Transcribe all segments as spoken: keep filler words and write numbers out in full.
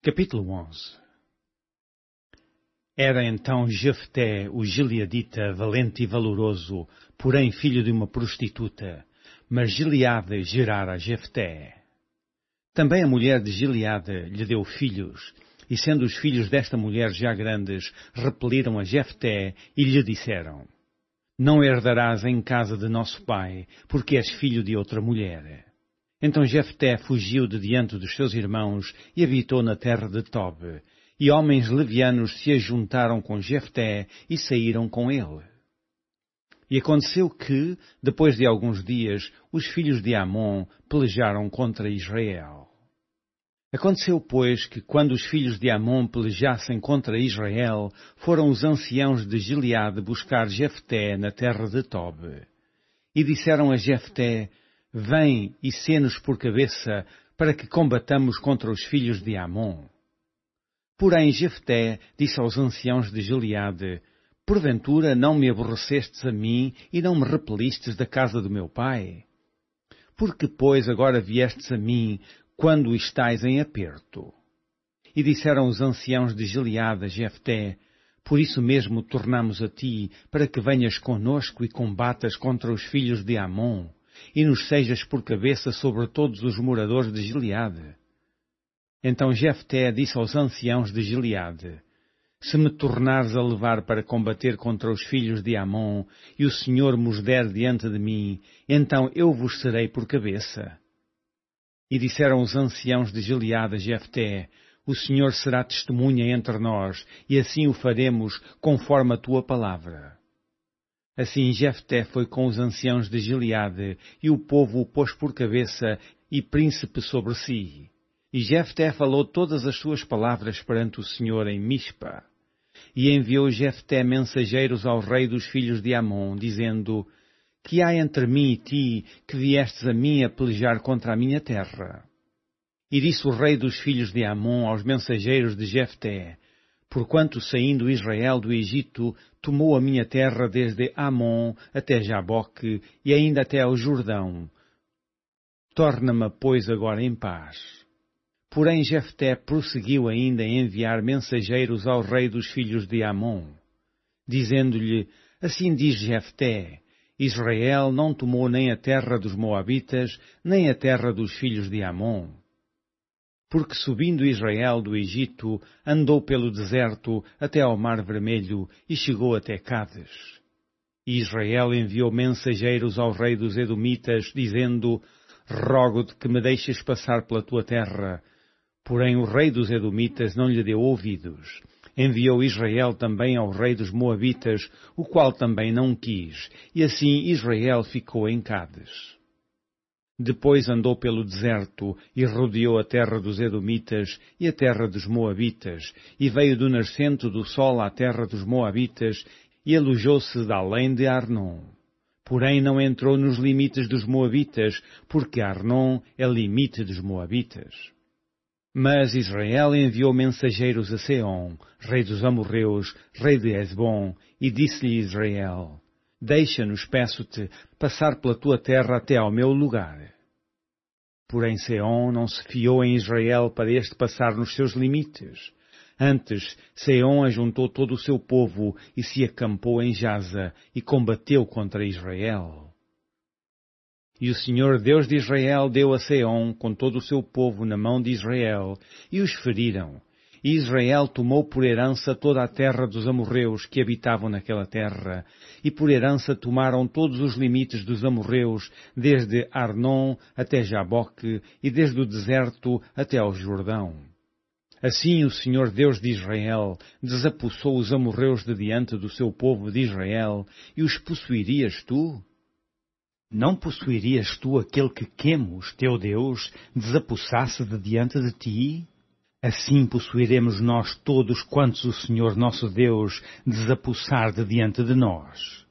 Capítulo onze. Era então Jefté, o gileadita, valente e valoroso, porém filho de uma prostituta, mas Gileade gerara Jefté. Também a mulher de Gileade lhe deu filhos, e sendo os filhos desta mulher já grandes, repeliram a Jefté e lhe disseram: Não herdarás em casa de nosso pai, porque és filho de outra mulher. Então Jefté fugiu de diante dos seus irmãos e habitou na terra de Tob, e homens levianos se ajuntaram com Jefté e saíram com ele. E aconteceu que, depois de alguns dias, os filhos de Amon pelejaram contra Israel. Aconteceu, pois, que quando os filhos de Amon pelejassem contra Israel, foram os anciãos de Gileade buscar Jefté na terra de Tob. E disseram a Jefté: Vem e sê-nos por cabeça, para que combatamos contra os filhos de Amon. Porém Jefté disse aos anciãos de Gileade: Porventura não me aborrecestes a mim e não me repelistes da casa do meu pai? Por que, pois, agora viestes a mim, quando estais em aperto? E disseram os anciãos de Gileade a Jefté: Por isso mesmo tornamos a ti, para que venhas conosco e combatas contra os filhos de Amon, e nos sejas por cabeça sobre todos os moradores de Gileade. Então Jefté disse aos anciãos de Gileade: Se me tornares a levar para combater contra os filhos de Amon, e o Senhor mos der diante de mim, então eu vos serei por cabeça. E disseram os anciãos de Gileade a Jefté: O Senhor será testemunha entre nós, e assim o faremos, conforme a tua palavra. Assim Jefté foi com os anciãos de Gileade, e o povo o pôs por cabeça e príncipe sobre si. E Jefté falou todas as suas palavras perante o Senhor em Mispa. E enviou Jefté mensageiros ao rei dos filhos de Amon, dizendo: Que há entre mim e ti, que viestes a mim a pelejar contra a minha terra? E disse o rei dos filhos de Amon aos mensageiros de Jefté: Porquanto saindo Israel do Egito, tomou a minha terra desde Amon até Jaboque e ainda até ao Jordão. Torna-me, pois, agora em paz. Porém Jefté prosseguiu ainda em enviar mensageiros ao rei dos filhos de Amon, dizendo-lhe: Assim diz Jefté: Israel não tomou nem a terra dos Moabitas, nem a terra dos filhos de Amon. Porque subindo Israel do Egito, andou pelo deserto até ao Mar Vermelho e chegou até Cádiz. E Israel enviou mensageiros ao rei dos Edomitas, dizendo: Rogo-te que me deixes passar pela tua terra. Porém o rei dos Edomitas não lhe deu ouvidos. Enviou Israel também ao rei dos Moabitas, o qual também não quis, e assim Israel ficou em Cádiz. Depois andou pelo deserto e rodeou a terra dos Edomitas e a terra dos Moabitas, e veio do nascente do sol à terra dos Moabitas, e alojou-se de além de Arnon. Porém não entrou nos limites dos Moabitas, porque Arnon é limite dos Moabitas. Mas Israel enviou mensageiros a Seom, rei dos amorreus, rei de Hesbom, e disse-lhe Israel: Deixa-nos, peço-te, passar pela tua terra até ao meu lugar. Porém Seom não se fiou em Israel para este passar nos seus limites. Antes, Seom ajuntou todo o seu povo e se acampou em Jaza e combateu contra Israel. E o Senhor Deus de Israel deu a Seom com todo o seu povo na mão de Israel, e os feriram. E Israel tomou por herança toda a terra dos amorreus que habitavam naquela terra, e por herança tomaram todos os limites dos amorreus, desde Arnon até Jaboque, e desde o deserto até ao Jordão. Assim o Senhor Deus de Israel desapossou os amorreus de diante do seu povo de Israel, e os possuirias tu? Não possuirias tu aquele que Quemos, teu Deus, desapossasse de diante de ti? Assim possuiremos nós todos quantos o Senhor nosso Deus desapossar de diante de nós.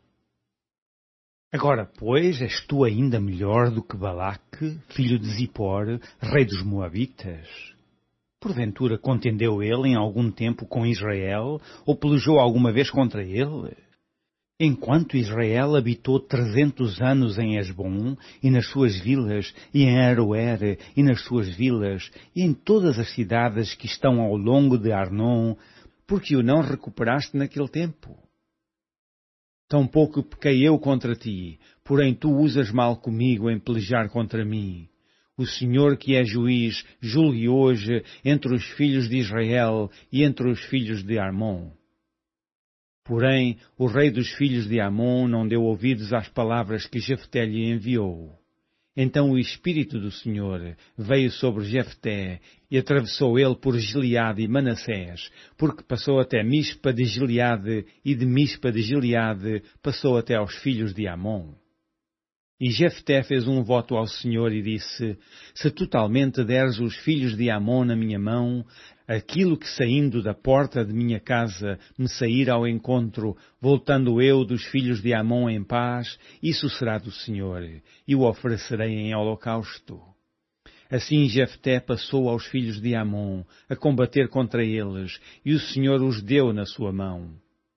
Agora, pois, és tu ainda melhor do que Balaque, filho de Zippor, rei dos Moabitas? Porventura contendeu ele em algum tempo com Israel, ou pelejou alguma vez contra ele? Enquanto Israel habitou trezentos anos em Hesbom, e nas suas vilas, e em Aroer, e nas suas vilas, e em todas as cidades que estão ao longo de Arnon, porque o não recuperaste naquele tempo? Tampouco pequei eu contra ti, porém tu usas mal comigo em pelejar contra mim. O Senhor que é juiz, julgue hoje entre os filhos de Israel e entre os filhos de Amon. Porém, o rei dos filhos de Amon não deu ouvidos às palavras que Jefté lhe enviou. Então o Espírito do Senhor veio sobre Jefté e atravessou ele por Gileade e Manassés, porque passou até Mispa de Gileade e de Mispa de Gileade passou até aos filhos de Amon. E Jefté fez um voto ao Senhor e disse, se totalmente deres os filhos de Amon na minha mão, aquilo que saindo da porta de minha casa me sair ao encontro, voltando eu dos filhos de Amon em paz, isso será do Senhor, e o oferecerei em holocausto. Assim Jefté passou aos filhos de Amon, a combater contra eles, e o Senhor os deu na sua mão.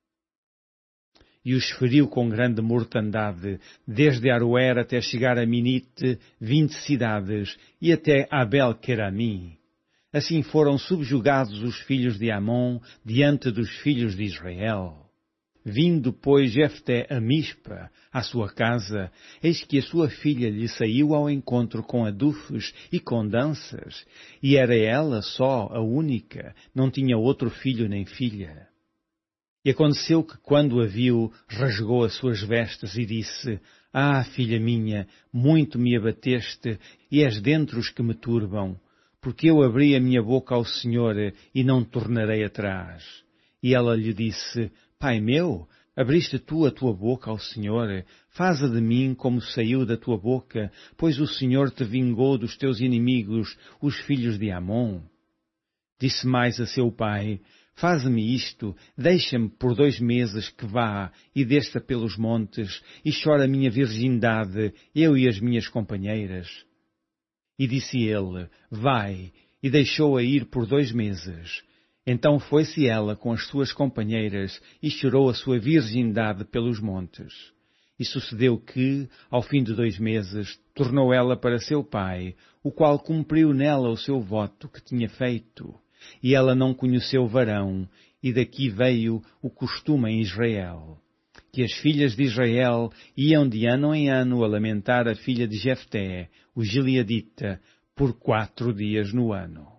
E os feriu com grande mortandade, desde Aroer até chegar a Minite, vinte cidades, e até Abel-Querami. Assim foram subjugados os filhos de Amon diante dos filhos de Israel. Vindo, pois, Jefté a Mispa, à sua casa, eis que a sua filha lhe saiu ao encontro com adufes e com danças, e era ela só a única, não tinha outro filho nem filha. E aconteceu que, quando a viu, rasgou as suas vestes e disse, ah, filha minha, muito me abateste, e és dentre os que me turbam, porque eu abri a minha boca ao Senhor e não tornarei atrás. E ela lhe disse, pai meu, abriste tu a tua boca ao Senhor, faze de mim como saiu da tua boca, pois o Senhor te vingou dos teus inimigos, os filhos de Amon. Disse mais a seu pai, faze-me isto, deixa-me por dois meses que vá e desça pelos montes e chore a minha virgindade, eu e as minhas companheiras. E disse ele, vai, e deixou-a ir por dois meses. Então foi-se ela com as suas companheiras e chorou a sua virgindade pelos montes. E sucedeu que, ao fim de dois meses, tornou ela para seu pai, o qual cumpriu nela o seu voto que tinha feito. E ela não conheceu varão, e daqui veio o costume em Israel, que as filhas de Israel iam de ano em ano a lamentar a filha de Jefté, o gileadita, por quatro dias no ano.